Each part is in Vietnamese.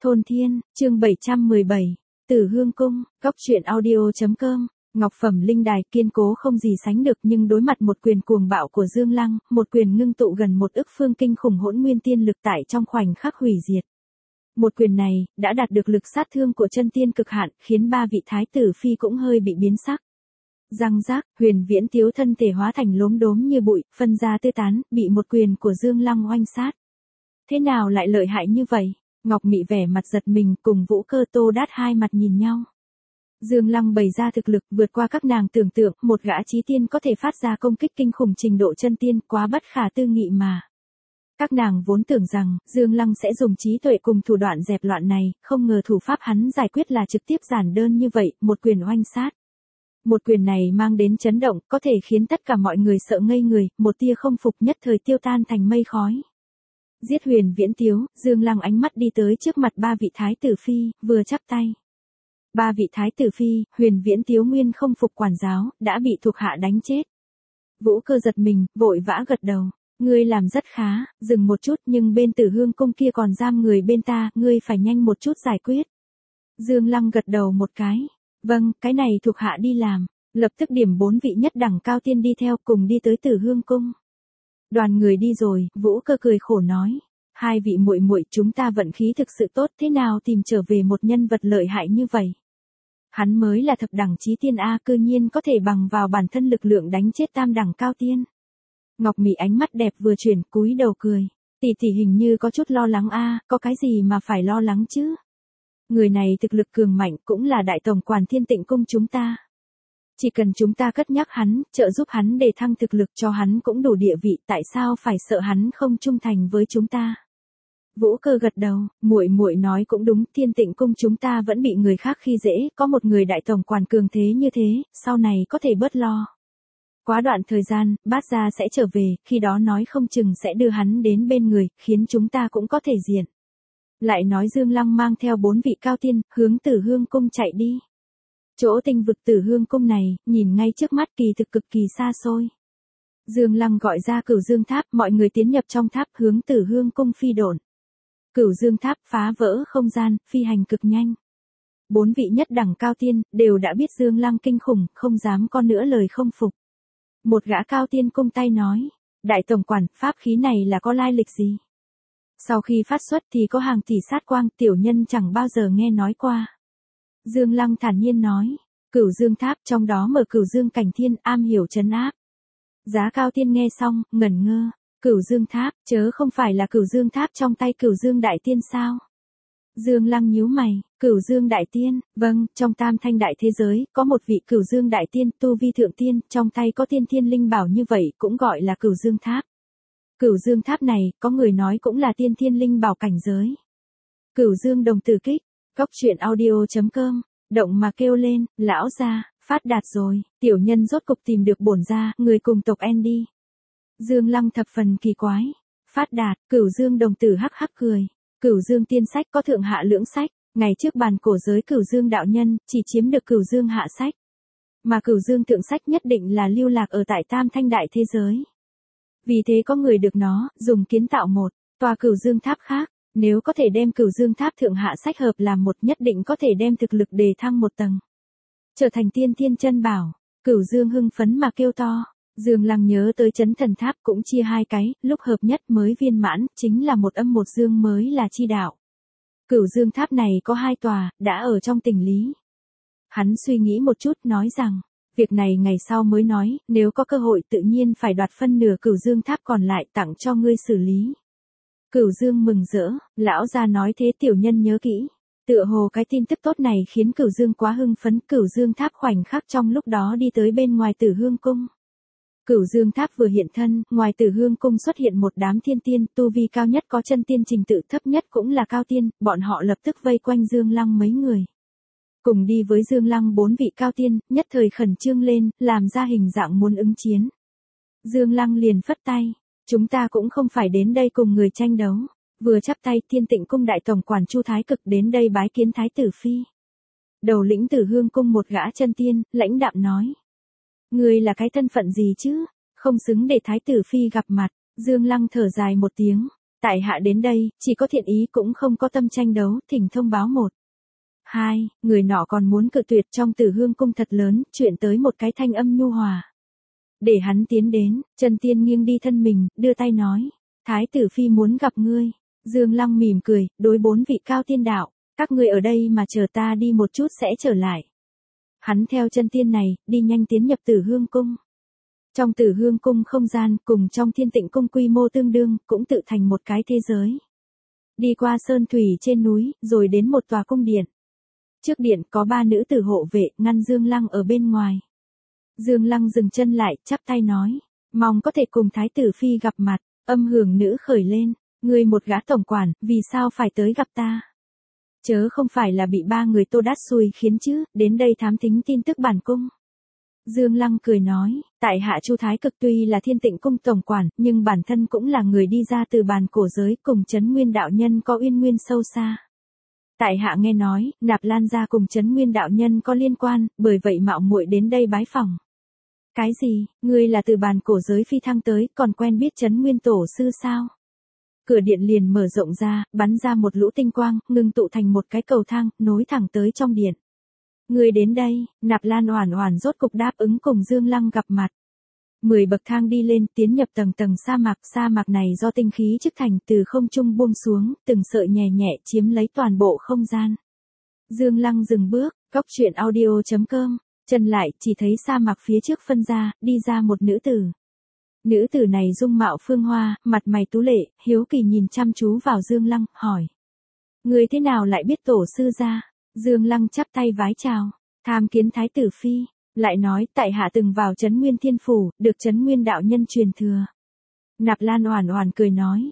Thôn Thiên, chương 717, Tử Hương Cung, góc truyện audio.com, ngọc phẩm linh đài kiên cố không gì sánh được, nhưng đối mặt một quyền cuồng bạo của Dương Lăng, một quyền ngưng tụ gần 1 ức phương kinh khủng hỗn nguyên tiên lực tại trong khoảnh khắc hủy diệt. Một quyền này, đã đạt được lực sát thương của chân tiên cực hạn, khiến 3 vị thái tử phi cũng hơi bị biến sắc. Răng rác, Huyền Viễn Tiếu thân thể hóa thành lốm đốm như bụi, phân ra tứ tán, bị một quyền của Dương Lăng oanh sát. Thế nào lại lợi hại như vậy? Ngọc Mị vẻ mặt giật mình, cùng Vũ Cơ Tô Đát hai mặt nhìn nhau. Dương Lăng bày ra thực lực vượt qua các nàng tưởng tượng, một gã chí tiên có thể phát ra công kích kinh khủng trình độ chân tiên, quá bất khả tư nghị mà. Các nàng vốn tưởng rằng, Dương Lăng sẽ dùng trí tuệ cùng thủ đoạn dẹp loạn này, không ngờ thủ pháp hắn giải quyết là trực tiếp giản đơn như vậy, một quyền oanh sát. Một quyền này mang đến chấn động, có thể khiến tất cả mọi người sợ ngây người, một tia không phục nhất thời tiêu tan thành mây khói. Giết Huyền Viễn Tiếu, Dương Lăng ánh mắt đi tới trước mặt 3 vị thái tử phi, vừa chắp tay. 3 vị thái tử phi, Huyền Viễn Tiếu nguyên không phục quản giáo, đã bị thuộc hạ đánh chết. Vũ Cơ giật mình, vội vã gật đầu. Ngươi làm rất khá, dừng một chút, nhưng bên Tử Hương Cung kia còn giam người bên ta, ngươi phải nhanh một chút giải quyết. Dương Lăng gật đầu một cái. Vâng, cái này thuộc hạ đi làm. Lập tức điểm 4 vị nhất đẳng cao tiên đi theo, cùng đi tới Tử Hương Cung. Đoàn người đi rồi, Vũ Cơ cười khổ nói, 2 vị muội muội, chúng ta vận khí thực sự tốt, thế nào tìm trở về một nhân vật lợi hại như vậy. Hắn mới là thập đẳng chí tiên a, cư nhiên có thể bằng vào bản thân lực lượng đánh chết tam đẳng cao tiên. Ngọc Mị ánh mắt đẹp vừa chuyển, cúi đầu cười, tỷ tỷ hình như có chút lo lắng a, có cái gì mà phải lo lắng chứ? Người này thực lực cường mạnh, cũng là đại tổng quản Thiên Tịnh Cung chúng ta. Chỉ cần chúng ta cất nhắc hắn, trợ giúp hắn để thăng thực lực, cho hắn cũng đủ địa vị, tại sao phải sợ hắn không trung thành với chúng ta? Vũ Cơ gật đầu, muội muội nói cũng đúng, Thiên Tịnh Cung chúng ta vẫn bị người khác khi dễ, có một người đại tổng quản cường thế như thế, sau này có thể bớt lo. Quá đoạn thời gian, Bát gia sẽ trở về, khi đó nói không chừng sẽ đưa hắn đến bên người, khiến chúng ta cũng có thể diện. Lại nói Dương Lăng mang theo 4 vị cao tiên, hướng Tử Hương Cung chạy đi. Chỗ tinh vực Tử Hương Cung này, nhìn ngay trước mắt kỳ thực cực kỳ xa xôi. Dương Lăng gọi ra Cửu Dương Tháp, mọi người tiến nhập trong tháp hướng Tử Hương Cung phi độn. Cửu Dương Tháp phá vỡ không gian, phi hành cực nhanh. 4 vị nhất đẳng cao tiên, đều đã biết Dương Lăng kinh khủng, không dám có nữa lời không phục. Một gã cao tiên cung tay nói, đại tổng quản, pháp khí này là có lai lịch gì? Sau khi phát xuất thì có hàng tỷ sát quang, tiểu nhân chẳng bao giờ nghe nói qua. Dương Lăng thản nhiên nói, Cửu Dương Tháp trong đó mở Cửu Dương Cảnh Thiên, am hiểu trấn áp. Giá cao tiên nghe xong, ngẩn ngơ, Cửu Dương Tháp, chớ không phải là Cửu Dương Tháp trong tay Cửu Dương Đại Tiên sao? Dương Lăng nhíu mày, Cửu Dương Đại Tiên, vâng, trong tam thanh đại thế giới, có một vị Cửu Dương Đại Tiên, tu vi thượng tiên, trong tay có tiên thiên linh bảo như vậy, cũng gọi là Cửu Dương Tháp. Cửu Dương Tháp này, có người nói cũng là tiên thiên linh bảo cảnh giới. Cửu Dương Đồng Tử Kích, góc truyện audio.com, động mà kêu lên, lão gia, phát đạt rồi, tiểu nhân rốt cục tìm được bổn gia, người cùng tộc Andy. Dương Lăng thập phần kỳ quái, phát đạt, Cửu Dương Đồng Tử hắc hắc cười, Cửu Dương Tiên Sách có thượng hạ lưỡng sách, ngày trước bàn cổ giới Cửu Dương đạo nhân, chỉ chiếm được Cửu Dương hạ sách. Mà Cửu Dương thượng sách nhất định là lưu lạc ở tại tam thanh đại thế giới. Vì thế có người được nó, dùng kiến tạo một tòa Cửu Dương Tháp khác, nếu có thể đem Cửu Dương Tháp thượng hạ sách hợp làm một, nhất định có thể đem thực lực đề thăng một tầng. Trở thành tiên thiên chân bảo, Cửu Dương hưng phấn mà kêu to. Dương Lăng nhớ tới Chấn Thần Tháp cũng chia 2 cái, lúc hợp nhất mới viên mãn, chính là một âm một dương mới là chi đạo. Cửu Dương Tháp này có 2 tòa, đã ở trong tình lý. Hắn suy nghĩ một chút nói rằng, việc này ngày sau mới nói, nếu có cơ hội tự nhiên phải đoạt phân nửa Cửu Dương Tháp còn lại tặng cho ngươi xử lý. Cửu Dương mừng rỡ, lão gia nói thế tiểu nhân nhớ kỹ. Tựa hồ cái tin tức tốt này khiến Cửu Dương quá hưng phấn, Cửu Dương Tháp khoảnh khắc trong lúc đó đi tới bên ngoài Tử Hương Cung. Cửu Dương Tháp vừa hiện thân, ngoài Tử Hương Cung xuất hiện một đám thiên tiên, tu vi cao nhất có chân tiên trình tự, thấp nhất cũng là cao tiên, bọn họ lập tức vây quanh Dương Lăng mấy người. Cùng đi với Dương Lăng 4 vị cao tiên, nhất thời khẩn trương lên, làm ra hình dạng muốn ứng chiến. Dương Lăng liền phất tay, chúng ta cũng không phải đến đây cùng người tranh đấu. Vừa chắp tay, Thiên Tịnh Cung đại tổng quản Chu Thái Cực đến đây bái kiến thái tử phi. Đầu lĩnh Tử Hương Cung một gã chân tiên, lãnh đạm nói. Ngươi là cái thân phận gì chứ? Không xứng để thái tử phi gặp mặt. Dương Lăng thở dài một tiếng. Tại hạ đến đây, chỉ có thiện ý cũng không có tâm tranh đấu, thỉnh thông báo 1. 2, người nọ còn muốn cự tuyệt trong Tử Hương cung thật lớn, chuyện tới một cái thanh âm nhu hòa. Để hắn tiến đến, Chân Tiên nghiêng đi thân mình, đưa tay nói. Thái tử phi muốn gặp ngươi. Dương Lăng mỉm cười, đối 4 vị cao tiên đạo. Các ngươi ở đây mà chờ ta đi một chút sẽ trở lại. Hắn theo Chân Tiên này, đi nhanh tiến nhập Tử Hương cung. Trong Tử Hương cung không gian, cùng trong Thiên Tịnh cung quy mô tương đương, cũng tự thành một cái thế giới. Đi qua sơn thủy trên núi, rồi đến một tòa cung điện. Trước điện có 3 nữ tử hộ vệ, ngăn Dương Lăng ở bên ngoài. Dương Lăng dừng chân lại, chắp tay nói. Mong có thể cùng Thái tử phi gặp mặt. Âm hưởng nữ khởi lên. Ngươi một gã tổng quản, vì sao phải tới gặp ta? Chớ không phải là bị 3 người Tô Đát xui khiến chứ, đến đây thám thính tin tức bản cung. Dương Lăng cười nói, tại hạ Chu Thái Cực tuy là Thiên Tịnh cung tổng quản, nhưng bản thân cũng là người đi ra từ bàn cổ giới, cùng Trấn Nguyên đạo nhân có uyên nguyên sâu xa. Tại hạ nghe nói, Nạp Lan gia cùng Trấn Nguyên đạo nhân có liên quan, bởi vậy mạo muội đến đây bái phỏng. Cái gì, ngươi là từ bàn cổ giới phi thăng tới, còn quen biết Trấn Nguyên tổ sư sao? Cửa điện liền mở rộng ra, bắn ra một lũ tinh quang, ngưng tụ thành một cái cầu thang, nối thẳng tới trong điện. Ngươi đến đây, Nạp Lan Oản Oản rốt cục đáp ứng cùng Dương Lăng gặp mặt. 10 bậc thang đi lên, tiến nhập tầng tầng sa mạc này do tinh khí chức thành, từ không trung buông xuống, từng sợi nhẹ nhẹ chiếm lấy toàn bộ không gian. Dương Lăng dừng bước, góc truyện audio.com, chân lại, chỉ thấy sa mạc phía trước phân ra, đi ra một nữ tử. Nữ tử này dung mạo phương hoa, mặt mày tú lệ, hiếu kỳ nhìn chăm chú vào Dương Lăng, hỏi. Người thế nào lại biết tổ sư gia? Dương Lăng chắp tay vái chào, tham kiến Thái tử phi, lại nói tại hạ từng vào Trấn Nguyên Thiên Phủ, được Trấn Nguyên đạo nhân truyền thừa. Nạp Lan Oản Oản cười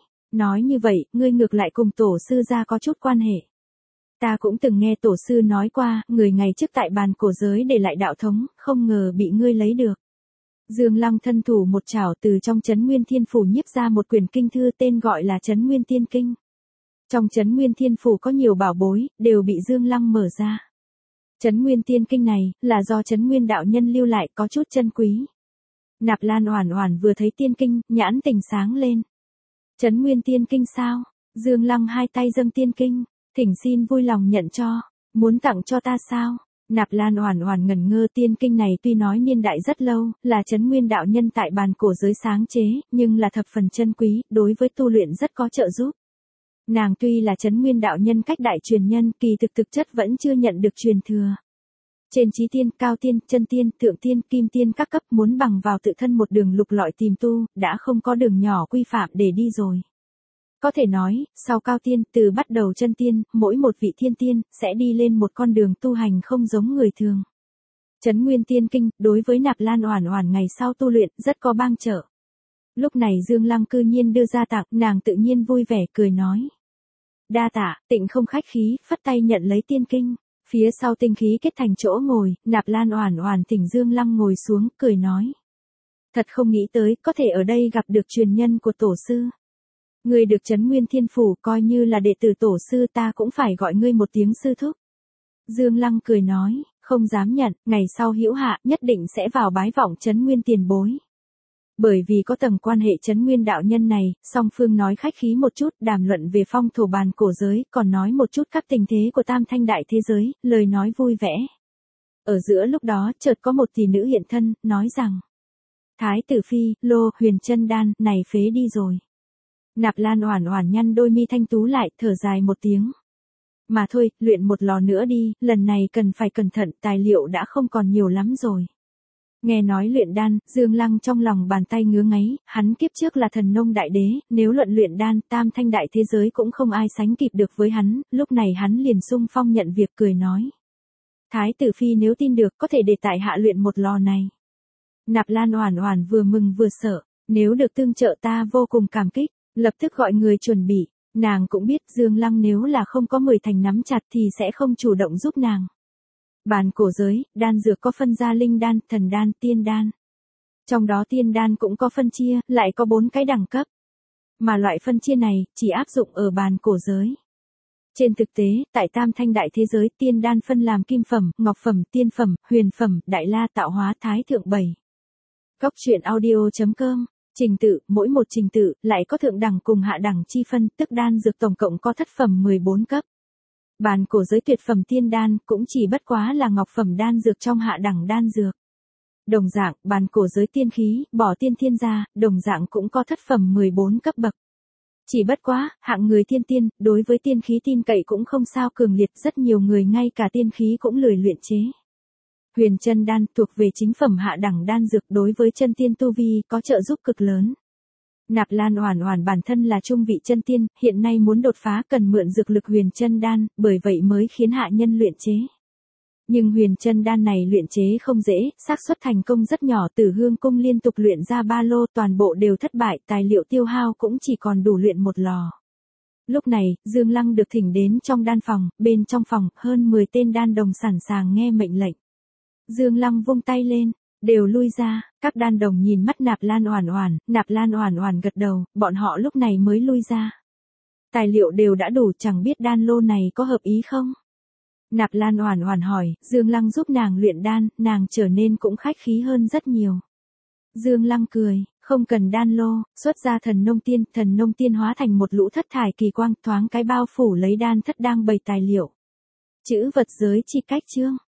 nói như vậy, ngươi ngược lại cùng tổ sư gia có chút quan hệ. Ta cũng từng nghe tổ sư nói qua, người ngày trước tại bàn cổ giới để lại đạo thống, không ngờ bị ngươi lấy được. Dương Lăng thân thủ một chảo từ trong Trấn Nguyên Thiên Phủ nhiếp ra một quyển kinh thư tên gọi là Trấn Nguyên Tiên Kinh. Trong Trấn Nguyên Thiên Phủ có nhiều bảo bối, đều bị Dương Lăng mở ra. Trấn Nguyên Tiên Kinh này, là do Trấn Nguyên đạo nhân lưu lại, có chút chân quý. Nạp Lan Oản Oản vừa thấy tiên kinh, nhãn tình sáng lên. Trấn Nguyên Tiên Kinh sao? Dương Lăng hai tay dâng tiên kinh, thỉnh xin vui lòng nhận cho. Muốn tặng cho ta sao? Nạp Lan Oản Oản ngẩn ngơ, tiên kinh này tuy nói niên đại rất lâu, là Trấn Nguyên đạo nhân tại bàn cổ giới sáng chế, nhưng là thập phần chân quý, đối với tu luyện rất có trợ giúp. Nàng tuy là Trấn Nguyên đạo nhân cách đại truyền nhân, kỳ thực chất vẫn chưa nhận được truyền thừa. Trên chí tiên, cao tiên, chân tiên, thượng tiên, kim tiên các cấp muốn bằng vào tự thân một đường lục lọi tìm tu, đã không có đường nhỏ quy phạm để đi rồi. Có thể nói, sau cao tiên, từ bắt đầu chân tiên, mỗi một vị thiên tiên, sẽ đi lên một con đường tu hành không giống người thường. Trấn Nguyên Tiên Kinh, đối với Nạp Lan Oản Oản ngày sau tu luyện, rất có bang trợ. Lúc này Dương Lăng cư nhiên đưa ra tặng, nàng tự nhiên vui vẻ, cười nói. Đa tạ, Tịnh không khách khí, phất tay nhận lấy tiên kinh. Phía sau tinh khí kết thành chỗ ngồi, Nạp Lan Oản Oản thỉnh Dương Lăng ngồi xuống, cười nói. Thật không nghĩ tới, có thể ở đây gặp được truyền nhân của tổ sư. Ngươi được Trấn Nguyên Thiên Phủ, coi như là đệ tử tổ sư, ta cũng phải gọi ngươi một tiếng sư thúc. Dương Lăng cười nói, không dám nhận, ngày sau hữu hạ, nhất định sẽ vào bái vọng Trấn Nguyên tiền bối. Bởi vì có tầng quan hệ Trấn Nguyên đạo nhân này, song phương nói khách khí một chút, đàm luận về phong thổ bàn cổ giới, còn nói một chút các tình thế của tam thanh đại thế giới, lời nói vui vẻ. Ở giữa lúc đó, chợt có một tỷ nữ hiện thân, nói rằng. Thái tử phi, lô, huyền chân đan, này phế đi rồi. Nạp Lan Oản Oản nhăn đôi mi thanh tú lại, thở dài một tiếng. Mà thôi, luyện một lò nữa đi, lần này cần phải cẩn thận, tài liệu đã không còn nhiều lắm rồi. Nghe nói luyện đan, Dương Lăng trong lòng bàn tay ngứa ngáy, hắn kiếp trước là thần nông đại đế, nếu luận luyện đan, tam thanh đại thế giới cũng không ai sánh kịp được với hắn, lúc này hắn liền xung phong nhận việc, cười nói. Thái tử phi nếu tin được, có thể để tại hạ luyện một lò này. Nạp Lan Oản Oản vừa mừng vừa sợ, nếu được tương trợ ta vô cùng cảm kích, lập tức gọi người chuẩn bị, nàng cũng biết Dương Lăng nếu là không có 10 thành nắm chặt thì sẽ không chủ động giúp nàng. Bàn cổ giới, đan dược có phân ra linh đan, thần đan, tiên đan. Trong đó tiên đan cũng có phân chia, lại có 4 cái đẳng cấp. Mà loại phân chia này, chỉ áp dụng ở bàn cổ giới. Trên thực tế, tại tam thanh đại thế giới, tiên đan phân làm kim phẩm, ngọc phẩm, tiên phẩm, huyền phẩm, đại la tạo hóa, thái thượng 7. Góc truyện audio.com Trình tự, mỗi một trình tự, lại có thượng đẳng cùng hạ đẳng chi phân, tức đan dược tổng cộng có thất phẩm 14 cấp. Bàn cổ giới tuyệt phẩm tiên đan, cũng chỉ bất quá là ngọc phẩm đan dược trong hạ đẳng đan dược. Đồng dạng, bàn cổ giới tiên khí, bỏ tiên thiên ra, đồng dạng cũng có thất phẩm 14 cấp bậc. Chỉ bất quá, hạng người tiên tiên, đối với tiên khí tin cậy cũng không sao cường liệt, rất nhiều người ngay cả tiên khí cũng lười luyện chế. Huyền chân đan thuộc về chính phẩm hạ đẳng đan dược, đối với chân tiên tu vi có trợ giúp cực lớn. Nạp Lan Oản Oản bản thân là trung vị chân tiên, hiện nay muốn đột phá cần mượn dược lực huyền chân đan, bởi vậy mới khiến hạ nhân luyện chế. Nhưng huyền chân đan này luyện chế không dễ, xác suất thành công rất nhỏ, Tử Hương cung liên tục luyện ra 3 lô, toàn bộ đều thất bại, tài liệu tiêu hao cũng chỉ còn đủ luyện 1 lò. Lúc này, Dương Lăng được thỉnh đến trong đan phòng, bên trong phòng, hơn 10 tên đan đồng sẵn sàng nghe mệnh lệnh. Dương Lăng vung tay lên, đều lui ra, các đan đồng nhìn mắt Nạp Lan Oản Oản gật đầu, bọn họ lúc này mới lui ra. Tài liệu đều đã đủ, chẳng biết đan lô này có hợp ý không? Nạp Lan Oản Oản hỏi, Dương Lăng giúp nàng luyện đan, nàng trở nên cũng khách khí hơn rất nhiều. Dương Lăng cười, không cần đan lô, xuất ra thần nông tiên hóa thành một lũ thất thải kỳ quang, thoáng cái bao phủ lấy đan thất đang bày tài liệu. Chữ vật giới chi cách chương.